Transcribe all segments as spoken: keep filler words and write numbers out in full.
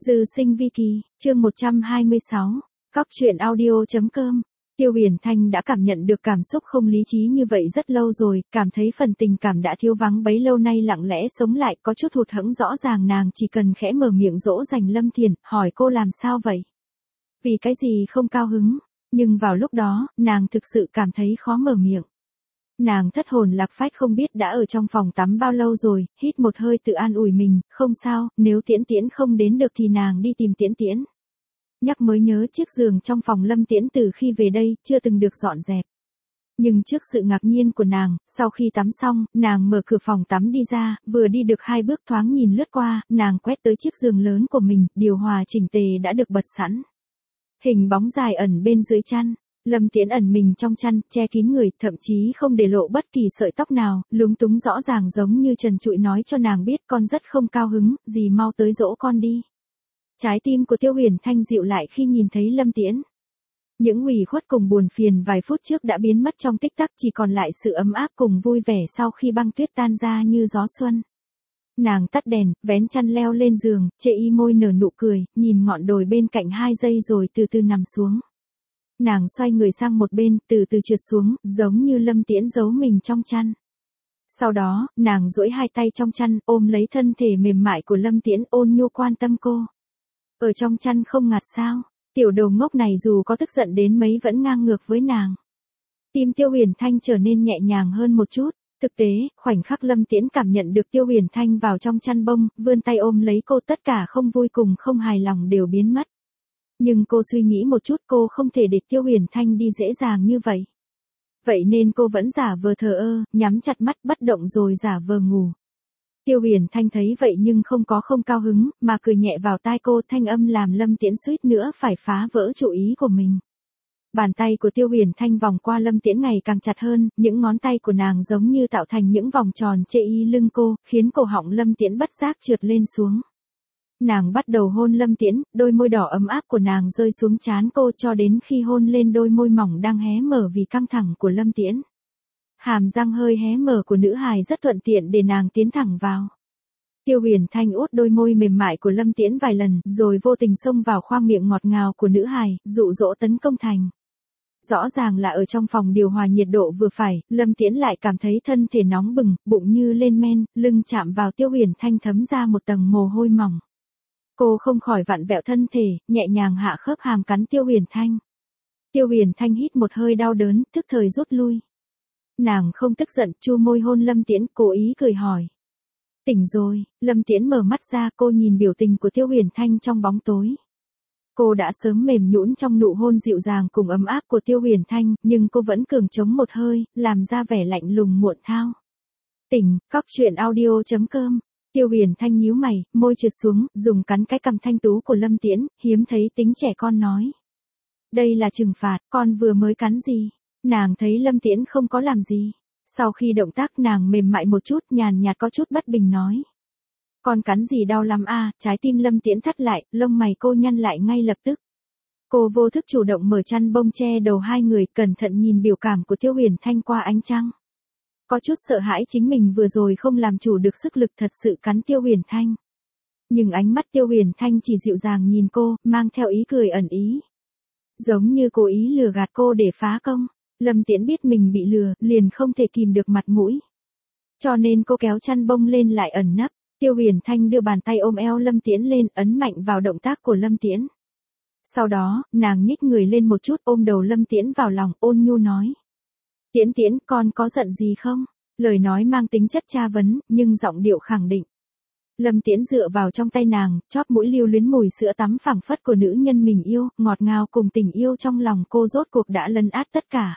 Dư sinh vi kỳ, chương một trăm hai mươi sáu, cóc truyện audio.com. Tiêu Huyền Thanh đã cảm nhận được cảm xúc không lý trí như vậy rất lâu rồi, cảm thấy phần tình cảm đã thiếu vắng bấy lâu nay lặng lẽ sống lại, có chút hụt hẫng. Rõ ràng nàng chỉ cần khẽ mở miệng dỗ dành Lâm Thiền, hỏi cô làm sao vậy? Vì cái gì không cao hứng? Nhưng vào lúc đó, nàng thực sự cảm thấy khó mở miệng. Nàng thất hồn lạc phách không biết đã ở trong phòng tắm bao lâu rồi, hít một hơi tự an ủi mình, không sao, nếu Tiễn Tiễn không đến được thì nàng đi tìm Tiễn Tiễn. Nhắc mới nhớ chiếc giường trong phòng Lâm Tiễn từ khi về đây, chưa từng được dọn dẹp. Nhưng trước sự ngạc nhiên của nàng, sau khi tắm xong, nàng mở cửa phòng tắm đi ra, vừa đi được hai bước thoáng nhìn lướt qua, nàng quét tới chiếc giường lớn của mình, điều hòa chỉnh tề đã được bật sẵn. Hình bóng dài ẩn bên dưới chăn. Lâm Tiễn ẩn mình trong chăn, che kín người, thậm chí không để lộ bất kỳ sợi tóc nào, lúng túng rõ ràng giống như trần trụi nói cho nàng biết con rất không cao hứng, dì mau tới dỗ con đi. Trái tim của Tiêu Huyền Thanh dịu lại khi nhìn thấy Lâm Tiễn. Những ủy khuất cùng buồn phiền vài phút trước đã biến mất trong tích tắc, chỉ còn lại sự ấm áp cùng vui vẻ sau khi băng tuyết tan ra như gió xuân. Nàng tắt đèn, vén chăn leo lên giường, chệ y môi nở nụ cười, nhìn ngọn đồi bên cạnh hai giây rồi từ từ nằm xuống. Nàng xoay người sang một bên, từ từ trượt xuống, giống như Lâm Tiễn giấu mình trong chăn. Sau đó, nàng duỗi hai tay trong chăn, ôm lấy thân thể mềm mại của Lâm Tiễn, ôn nhu quan tâm cô. Ở trong chăn không ngạt sao? Tiểu đồ ngốc này dù có tức giận đến mấy vẫn ngang ngược với nàng. Tim Tiêu Huyền Thanh trở nên nhẹ nhàng hơn một chút. Thực tế, khoảnh khắc Lâm Tiễn cảm nhận được Tiêu Huyền Thanh vào trong chăn bông, vươn tay ôm lấy cô, tất cả không vui cùng không hài lòng đều biến mất. Nhưng cô suy nghĩ một chút, cô không thể để Tiêu Huyền Thanh đi dễ dàng như vậy. Vậy nên cô vẫn giả vờ thờ ơ, nhắm chặt mắt bất động rồi giả vờ ngủ. Tiêu Huyền Thanh thấy vậy nhưng không có không cao hứng, mà cười nhẹ vào tai cô, thanh âm làm Lâm Tiễn suýt nữa phải phá vỡ chủ ý của mình. Bàn tay của Tiêu Huyền Thanh vòng qua Lâm Tiễn ngày càng chặt hơn, những ngón tay của nàng giống như tạo thành những vòng tròn chệ y lưng cô, khiến cổ họng Lâm Tiễn bất giác trượt lên xuống. Nàng bắt đầu hôn Lâm Tiễn, đôi môi đỏ ấm áp của nàng rơi xuống trán cô cho đến khi hôn lên đôi môi mỏng đang hé mở vì căng thẳng của Lâm Tiễn. Hàm răng hơi hé mở của nữ hài rất thuận tiện để nàng tiến thẳng vào. Tiêu Huyền Thanh út đôi môi mềm mại của Lâm Tiễn vài lần, rồi vô tình xông vào khoang miệng ngọt ngào của nữ hài, dụ dỗ tấn công thành. Rõ ràng là ở trong phòng điều hòa nhiệt độ vừa phải, Lâm Tiễn lại cảm thấy thân thể nóng bừng, bụng như lên men, lưng chạm vào Tiêu Huyền Thanh thấm ra một tầng mồ hôi mỏng. Cô không khỏi vặn vẹo thân thể, nhẹ nhàng hạ khớp hàm cắn Tiêu Huyền Thanh. Tiêu Huyền Thanh hít một hơi đau đớn, tức thời rút lui. Nàng không tức giận, chu môi hôn Lâm Tiễn, cố ý cười hỏi. Tỉnh rồi, Lâm Tiễn mở mắt ra, cô nhìn biểu tình của Tiêu Huyền Thanh trong bóng tối. Cô đã sớm mềm nhũn trong nụ hôn dịu dàng cùng ấm áp của Tiêu Huyền Thanh, nhưng cô vẫn cường chống một hơi, làm ra vẻ lạnh lùng muộn thao. Tỉnh, cóc truyện audio.com. Tiêu Huyền Thanh nhíu mày, môi trượt xuống, dùng cắn cái cằm thanh tú của Lâm Tiễn, hiếm thấy tính trẻ con nói. Đây là trừng phạt, con vừa mới cắn gì? Nàng thấy Lâm Tiễn không có làm gì. Sau khi động tác nàng mềm mại một chút, nhàn nhạt có chút bất bình nói. Con cắn gì đau lắm à? Trái tim Lâm Tiễn thắt lại, lông mày cô nhăn lại ngay lập tức. Cô vô thức chủ động mở chăn bông che đầu hai người, cẩn thận nhìn biểu cảm của Tiêu Huyền Thanh qua ánh trăng. Có chút sợ hãi chính mình vừa rồi không làm chủ được sức lực thật sự cắn Tiêu Huyền Thanh. Nhưng ánh mắt Tiêu Huyền Thanh chỉ dịu dàng nhìn cô, mang theo ý cười ẩn ý. Giống như cố ý lừa gạt cô để phá công. Lâm Tiễn biết mình bị lừa, liền không thể kìm được mặt mũi. Cho nên cô kéo chăn bông lên lại ẩn nấp. Tiêu Huyền Thanh đưa bàn tay ôm eo Lâm Tiễn lên, ấn mạnh vào động tác của Lâm Tiễn. Sau đó, nàng nhích người lên một chút, ôm đầu Lâm Tiễn vào lòng, ôn nhu nói. Tiễn Tiễn, con có giận gì không? Lời nói mang tính chất tra vấn, nhưng giọng điệu khẳng định. Lâm Tiễn dựa vào trong tay nàng, chóp mũi lưu luyến mùi sữa tắm phảng phất của nữ nhân mình yêu, ngọt ngào cùng tình yêu trong lòng cô rốt cuộc đã lấn át tất cả.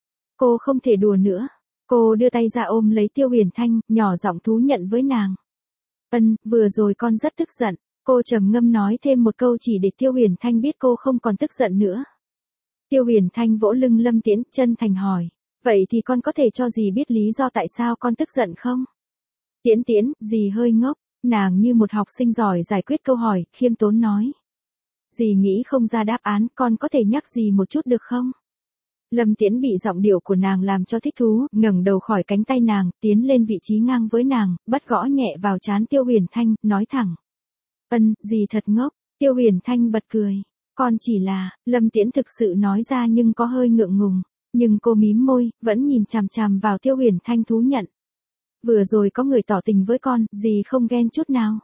Cô không thể đùa nữa. Cô đưa tay ra ôm lấy Tiêu Huyền Thanh, nhỏ giọng thú nhận với nàng. Ân, vừa rồi con rất tức giận. Cô trầm ngâm nói thêm một câu chỉ để Tiêu Huyền Thanh biết cô không còn tức giận nữa. Tiêu Huyền Thanh vỗ lưng Lâm Tiễn, chân thành hỏi. Vậy thì con có thể cho dì biết lý do tại sao con tức giận không? Tiễn Tiễn, dì hơi ngốc. Nàng như một học sinh giỏi giải quyết câu hỏi, khiêm tốn nói. Dì nghĩ không ra đáp án, con có thể nhắc dì một chút được không? Lâm Tiễn bị giọng điệu của nàng làm cho thích thú, ngẩng đầu khỏi cánh tay nàng, tiến lên vị trí ngang với nàng, bắt gõ nhẹ vào trán Tiêu Huyền Thanh, nói thẳng. Ân, dì thật ngốc, Tiêu Huyền Thanh bật cười. Con chỉ là, Lâm Tiễn thực sự nói ra nhưng có hơi ngượng ngùng. Nhưng cô mím môi, vẫn nhìn chằm chằm vào Tiêu Huyền Thanh thú nhận. Vừa rồi có người tỏ tình với con, dì không ghen chút nào.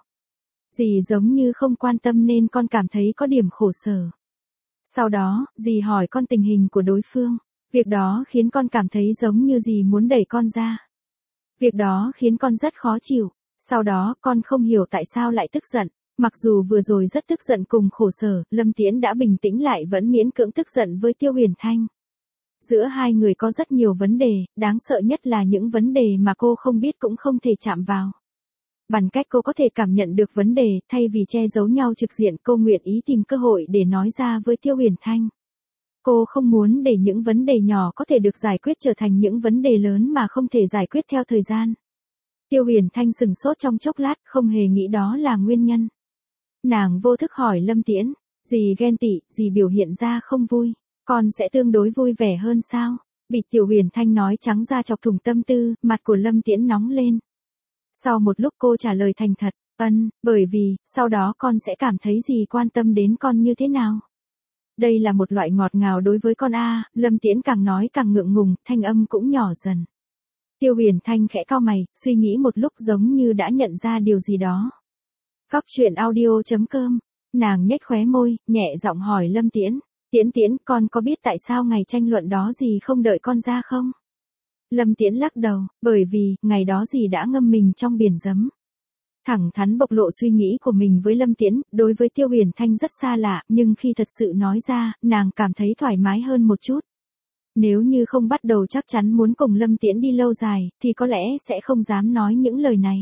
Dì giống như không quan tâm nên con cảm thấy có điểm khổ sở. Sau đó, dì hỏi con tình hình của đối phương. Việc đó khiến con cảm thấy giống như dì muốn đẩy con ra. Việc đó khiến con rất khó chịu. Sau đó, con không hiểu tại sao lại tức giận. Mặc dù vừa rồi rất tức giận cùng khổ sở, Lâm Tiễn đã bình tĩnh lại vẫn miễn cưỡng tức giận với Tiêu Huyền Thanh. Giữa hai người có rất nhiều vấn đề, đáng sợ nhất là những vấn đề mà cô không biết cũng không thể chạm vào. Bằng cách cô có thể cảm nhận được vấn đề, thay vì che giấu nhau trực diện, cô nguyện ý tìm cơ hội để nói ra với Tiêu Huyền Thanh. Cô không muốn để những vấn đề nhỏ có thể được giải quyết trở thành những vấn đề lớn mà không thể giải quyết theo thời gian. Tiêu Huyền Thanh sừng sốt trong chốc lát, không hề nghĩ đó là nguyên nhân. Nàng vô thức hỏi Lâm Tiễn, dì ghen tị, dì biểu hiện ra không vui, con sẽ tương đối vui vẻ hơn sao? Bị Tiêu Huyền Thanh nói trắng ra chọc thủng tâm tư, mặt của Lâm Tiễn nóng lên. Sau một lúc cô trả lời thành thật, ân, bởi vì, sau đó con sẽ cảm thấy dì quan tâm đến con như thế nào. Đây là một loại ngọt ngào đối với con a. Lâm Tiễn càng nói càng ngượng ngùng, thanh âm cũng nhỏ dần. Tiêu Huyền Thanh khẽ cau mày, suy nghĩ một lúc giống như đã nhận ra điều gì đó. Góc truyện audio chấm com, nàng nhếch khóe môi, nhẹ giọng hỏi Lâm Tiễn, Tiễn Tiễn, con có biết tại sao ngày tranh luận đó dì không đợi con ra không? Lâm Tiễn lắc đầu, bởi vì, ngày đó dì đã ngâm mình trong biển giấm. Thẳng thắn bộc lộ suy nghĩ của mình với Lâm Tiễn, đối với Tiêu Huyền Thanh rất xa lạ, nhưng khi thật sự nói ra, nàng cảm thấy thoải mái hơn một chút. Nếu như không bắt đầu chắc chắn muốn cùng Lâm Tiễn đi lâu dài, thì có lẽ sẽ không dám nói những lời này.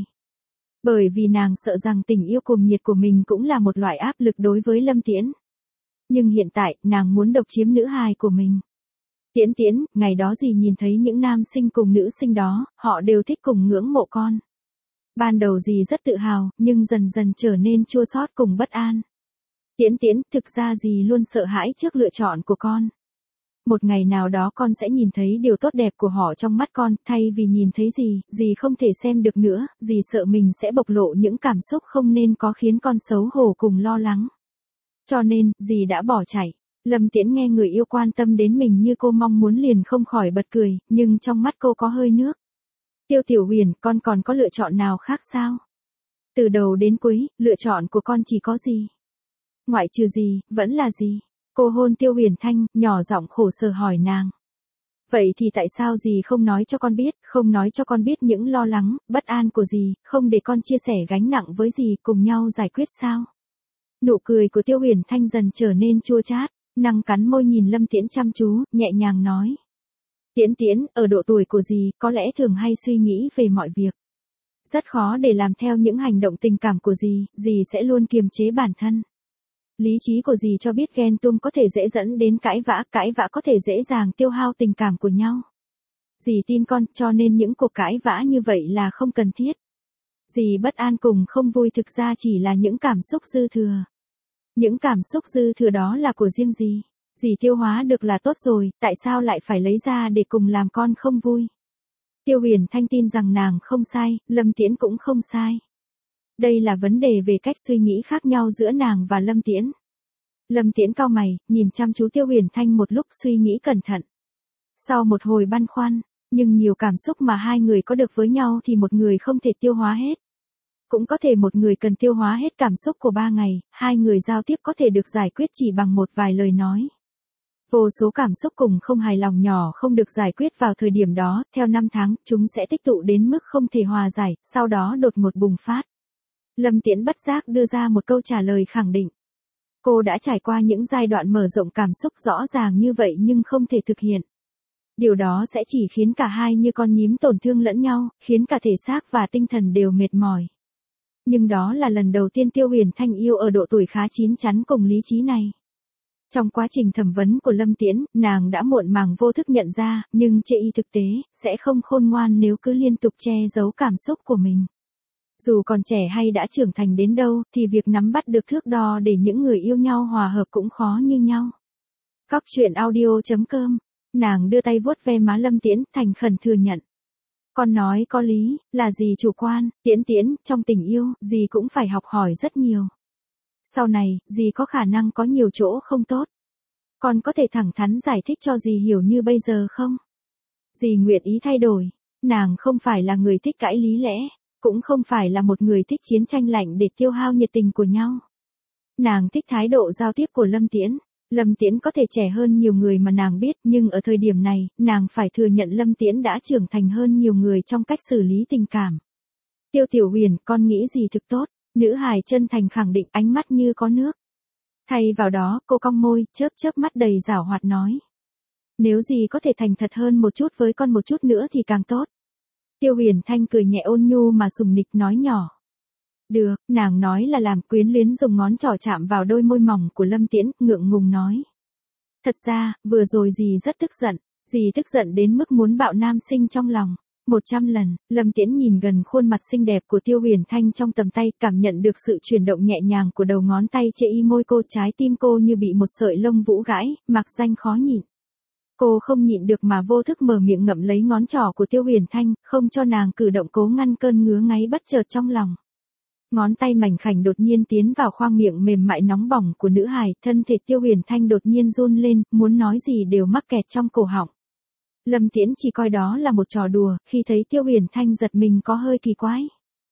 Bởi vì nàng sợ rằng tình yêu cuồng nhiệt của mình cũng là một loại áp lực đối với Lâm Tiễn. Nhưng hiện tại, nàng muốn độc chiếm nữ hài của mình. Tiễn Tiễn, ngày đó dì nhìn thấy những nam sinh cùng nữ sinh đó, họ đều thích cùng ngưỡng mộ con. Ban đầu dì rất tự hào, nhưng dần dần trở nên chua xót cùng bất an. Tiễn Tiễn, thực ra dì luôn sợ hãi trước lựa chọn của con. Một ngày nào đó con sẽ nhìn thấy điều tốt đẹp của họ trong mắt con, thay vì nhìn thấy gì, dì không thể xem được nữa, dì sợ mình sẽ bộc lộ những cảm xúc không nên có khiến con xấu hổ cùng lo lắng. Cho nên, dì đã bỏ chạy. Lâm Tiễn nghe người yêu quan tâm đến mình như cô mong muốn liền không khỏi bật cười, nhưng trong mắt cô có hơi nước. Tiêu Tiểu Huyền, con còn có lựa chọn nào khác sao? Từ đầu đến cuối, lựa chọn của con chỉ có gì? Ngoại trừ gì, vẫn là gì? Cô hôn Tiêu Huyền Thanh, nhỏ giọng khổ sở hỏi nàng. Vậy thì tại sao dì không nói cho con biết, không nói cho con biết những lo lắng, bất an của dì, không để con chia sẻ gánh nặng với dì, cùng nhau giải quyết sao? Nụ cười của Tiêu Huyền Thanh dần trở nên chua chát, nàng cắn môi nhìn Lâm Tiễn chăm chú, nhẹ nhàng nói. Tiễn Tiễn, ở độ tuổi của dì, có lẽ thường hay suy nghĩ về mọi việc. Rất khó để làm theo những hành động tình cảm của dì, dì sẽ luôn kiềm chế bản thân. Lý trí của dì cho biết ghen tuông có thể dễ dẫn đến cãi vã, cãi vã có thể dễ dàng tiêu hao tình cảm của nhau. Dì tin con, cho nên những cuộc cãi vã như vậy là không cần thiết. Dì bất an cùng không vui thực ra chỉ là những cảm xúc dư thừa. Những cảm xúc dư thừa đó là của riêng dì. Dì tiêu hóa được là tốt rồi, tại sao lại phải lấy ra để cùng làm con không vui? Tiêu Huyền Thanh tin rằng nàng không sai, Lâm Tiễn cũng không sai. Đây là vấn đề về cách suy nghĩ khác nhau giữa nàng và Lâm Tiễn. Lâm Tiễn cau mày, nhìn chăm chú Tiêu Huyền Thanh một lúc suy nghĩ cẩn thận. Sau một hồi băn khoăn, nhưng nhiều cảm xúc mà hai người có được với nhau thì một người không thể tiêu hóa hết. Cũng có thể một người cần tiêu hóa hết cảm xúc của ba ngày, hai người giao tiếp có thể được giải quyết chỉ bằng một vài lời nói. Vô số cảm xúc cùng không hài lòng nhỏ không được giải quyết vào thời điểm đó, theo năm tháng, chúng sẽ tích tụ đến mức không thể hòa giải, sau đó đột ngột bùng phát. Lâm Tiễn bất giác đưa ra một câu trả lời khẳng định. Cô đã trải qua những giai đoạn mở rộng cảm xúc rõ ràng như vậy nhưng không thể thực hiện. Điều đó sẽ chỉ khiến cả hai như con nhím tổn thương lẫn nhau, khiến cả thể xác và tinh thần đều mệt mỏi. Nhưng đó là lần đầu tiên Tiêu Huyền Thanh yêu ở độ tuổi khá chín chắn cùng lý trí này. Trong quá trình thẩm vấn của Lâm Tiễn, nàng đã muộn màng vô thức nhận ra, nhưng chê y thực tế, sẽ không khôn ngoan nếu cứ liên tục che giấu cảm xúc của mình. Dù còn trẻ hay đã trưởng thành đến đâu, thì việc nắm bắt được thước đo để những người yêu nhau hòa hợp cũng khó như nhau. Góc truyện audio chấm com, nàng đưa tay vuốt ve má Lâm Tiễn, thành khẩn thừa nhận. Con nói có lý, là dì chủ quan, Tiễn Tiễn, trong tình yêu, dì cũng phải học hỏi rất nhiều. Sau này, dì có khả năng có nhiều chỗ không tốt. Con có thể thẳng thắn giải thích cho dì hiểu như bây giờ không? Dì nguyện ý thay đổi. Nàng không phải là người thích cãi lý lẽ, cũng không phải là một người thích chiến tranh lạnh để tiêu hao nhiệt tình của nhau. Nàng thích thái độ giao tiếp của Lâm Tiễn. Lâm Tiễn có thể trẻ hơn nhiều người mà nàng biết, nhưng ở thời điểm này, nàng phải thừa nhận Lâm Tiễn đã trưởng thành hơn nhiều người trong cách xử lý tình cảm. Tiêu Tiểu Huyền, con nghĩ gì thực tốt? Nữ hài chân thành khẳng định, ánh mắt như có nước. Thay vào đó, cô cong môi, chớp chớp mắt đầy giảo hoạt nói. Nếu gì có thể thành thật hơn một chút với con một chút nữa thì càng tốt. Tiêu Huyền Thanh cười nhẹ ôn nhu mà sùng nịch nói nhỏ. Được, nàng nói là làm, quyến luyến dùng ngón trỏ chạm vào đôi môi mỏng của Lâm Tiễn, ngượng ngùng nói. Thật ra, vừa rồi dì rất tức giận, dì tức giận đến mức muốn bạo nam sinh trong lòng. Một trăm lần, Lâm Tiễn nhìn gần khuôn mặt xinh đẹp của Tiêu Huyền Thanh trong tầm tay, cảm nhận được sự chuyển động nhẹ nhàng của đầu ngón tay chệ y môi cô, trái tim cô như bị một sợi lông vũ gãi, mặc danh khó nhịn. Cô không nhịn được mà vô thức mở miệng ngậm lấy ngón trỏ của Tiêu Huyền Thanh, không cho nàng cử động cố ngăn cơn ngứa ngáy bất chợt trong lòng. Ngón tay mảnh khảnh đột nhiên tiến vào khoang miệng mềm mại nóng bỏng của nữ hài, thân thể Tiêu Huyền Thanh đột nhiên run lên, muốn nói gì đều mắc kẹt trong cổ họng. Lâm Tiễn chỉ coi đó là một trò đùa, khi thấy Tiêu Huyền Thanh giật mình có hơi kỳ quái.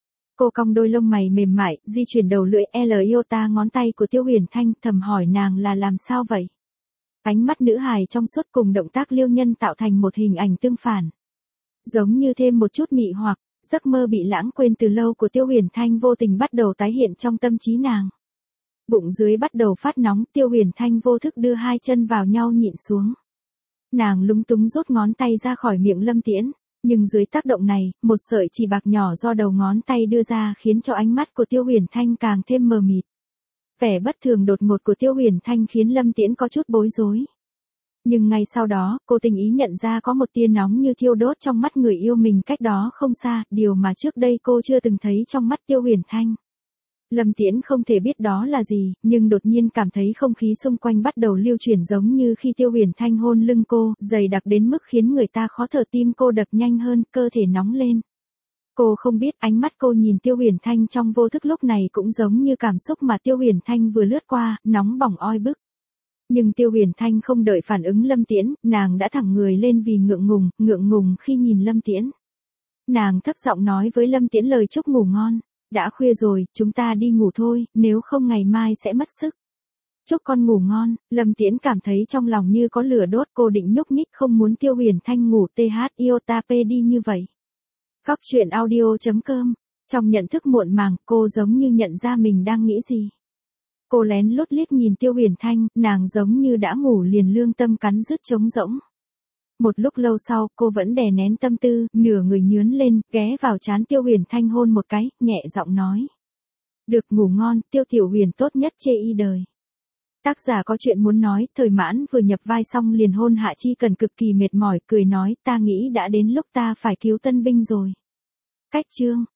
Cô cong đôi lông mày mềm mại, di chuyển đầu lưỡi L iota ngón tay của Tiêu Huyền Thanh, thầm hỏi nàng là làm sao vậy? Ánh mắt nữ hài trong suốt cùng động tác liêu nhân tạo thành một hình ảnh tương phản. Giống như thêm một chút mị hoặc, giấc mơ bị lãng quên từ lâu của Tiêu Huyền Thanh vô tình bắt đầu tái hiện trong tâm trí nàng. Bụng dưới bắt đầu phát nóng, Tiêu Huyền Thanh vô thức đưa hai chân vào nhau nhịn xuống. Nàng lúng túng rút ngón tay ra khỏi miệng Lâm Tiễn, nhưng dưới tác động này, một sợi chỉ bạc nhỏ do đầu ngón tay đưa ra khiến cho ánh mắt của Tiêu Huyền Thanh càng thêm mờ mịt. Vẻ bất thường đột ngột của Tiêu Huyền Thanh khiến Lâm Tiễn có chút bối rối. Nhưng ngay sau đó, cô tình ý nhận ra có một tia nóng như thiêu đốt trong mắt người yêu mình cách đó không xa, điều mà trước đây cô chưa từng thấy trong mắt Tiêu Huyền Thanh. Lâm Tiễn không thể biết đó là gì, nhưng đột nhiên cảm thấy không khí xung quanh bắt đầu lưu chuyển giống như khi Tiêu Huyền Thanh hôn lưng cô, dày đặc đến mức khiến người ta khó thở, tim cô đập nhanh hơn, cơ thể nóng lên. Cô không biết ánh mắt cô nhìn Tiêu Huyền Thanh trong vô thức lúc này cũng giống như cảm xúc mà Tiêu Huyền Thanh vừa lướt qua, nóng bỏng oi bức. Nhưng Tiêu Huyền Thanh không đợi phản ứng Lâm Tiễn, nàng đã thẳng người lên vì ngượng ngùng, ngượng ngùng khi nhìn Lâm Tiễn. Nàng thấp giọng nói với Lâm Tiễn lời chúc ngủ ngon. Đã khuya rồi, chúng ta đi ngủ thôi, nếu không ngày mai sẽ mất sức. Chúc con ngủ ngon, Lâm Tiễn cảm thấy trong lòng như có lửa đốt, cô định nhúc nhích không muốn Tiêu Huyền Thanh ngủ th iota p đi như vậy. Cóc truyện audio chấm com. Trong nhận thức muộn màng, cô giống như nhận ra mình đang nghĩ gì. Cô lén lút liếc nhìn Tiêu Huyền Thanh, nàng giống như đã ngủ liền, lương tâm cắn rứt trống rỗng. Một lúc lâu sau, cô vẫn đè nén tâm tư, nửa người nhướn lên, ghé vào trán Tiêu Huyền Thanh hôn một cái, nhẹ giọng nói. Được ngủ ngon, Tiêu Tiểu Huyền tốt nhất chê y đời. Tác giả có chuyện muốn nói, Thời Mãn vừa nhập vai xong liền hôn Hạ Chi Cần cực kỳ mệt mỏi, cười nói, ta nghĩ đã đến lúc ta phải cứu tân binh rồi. Cách chương.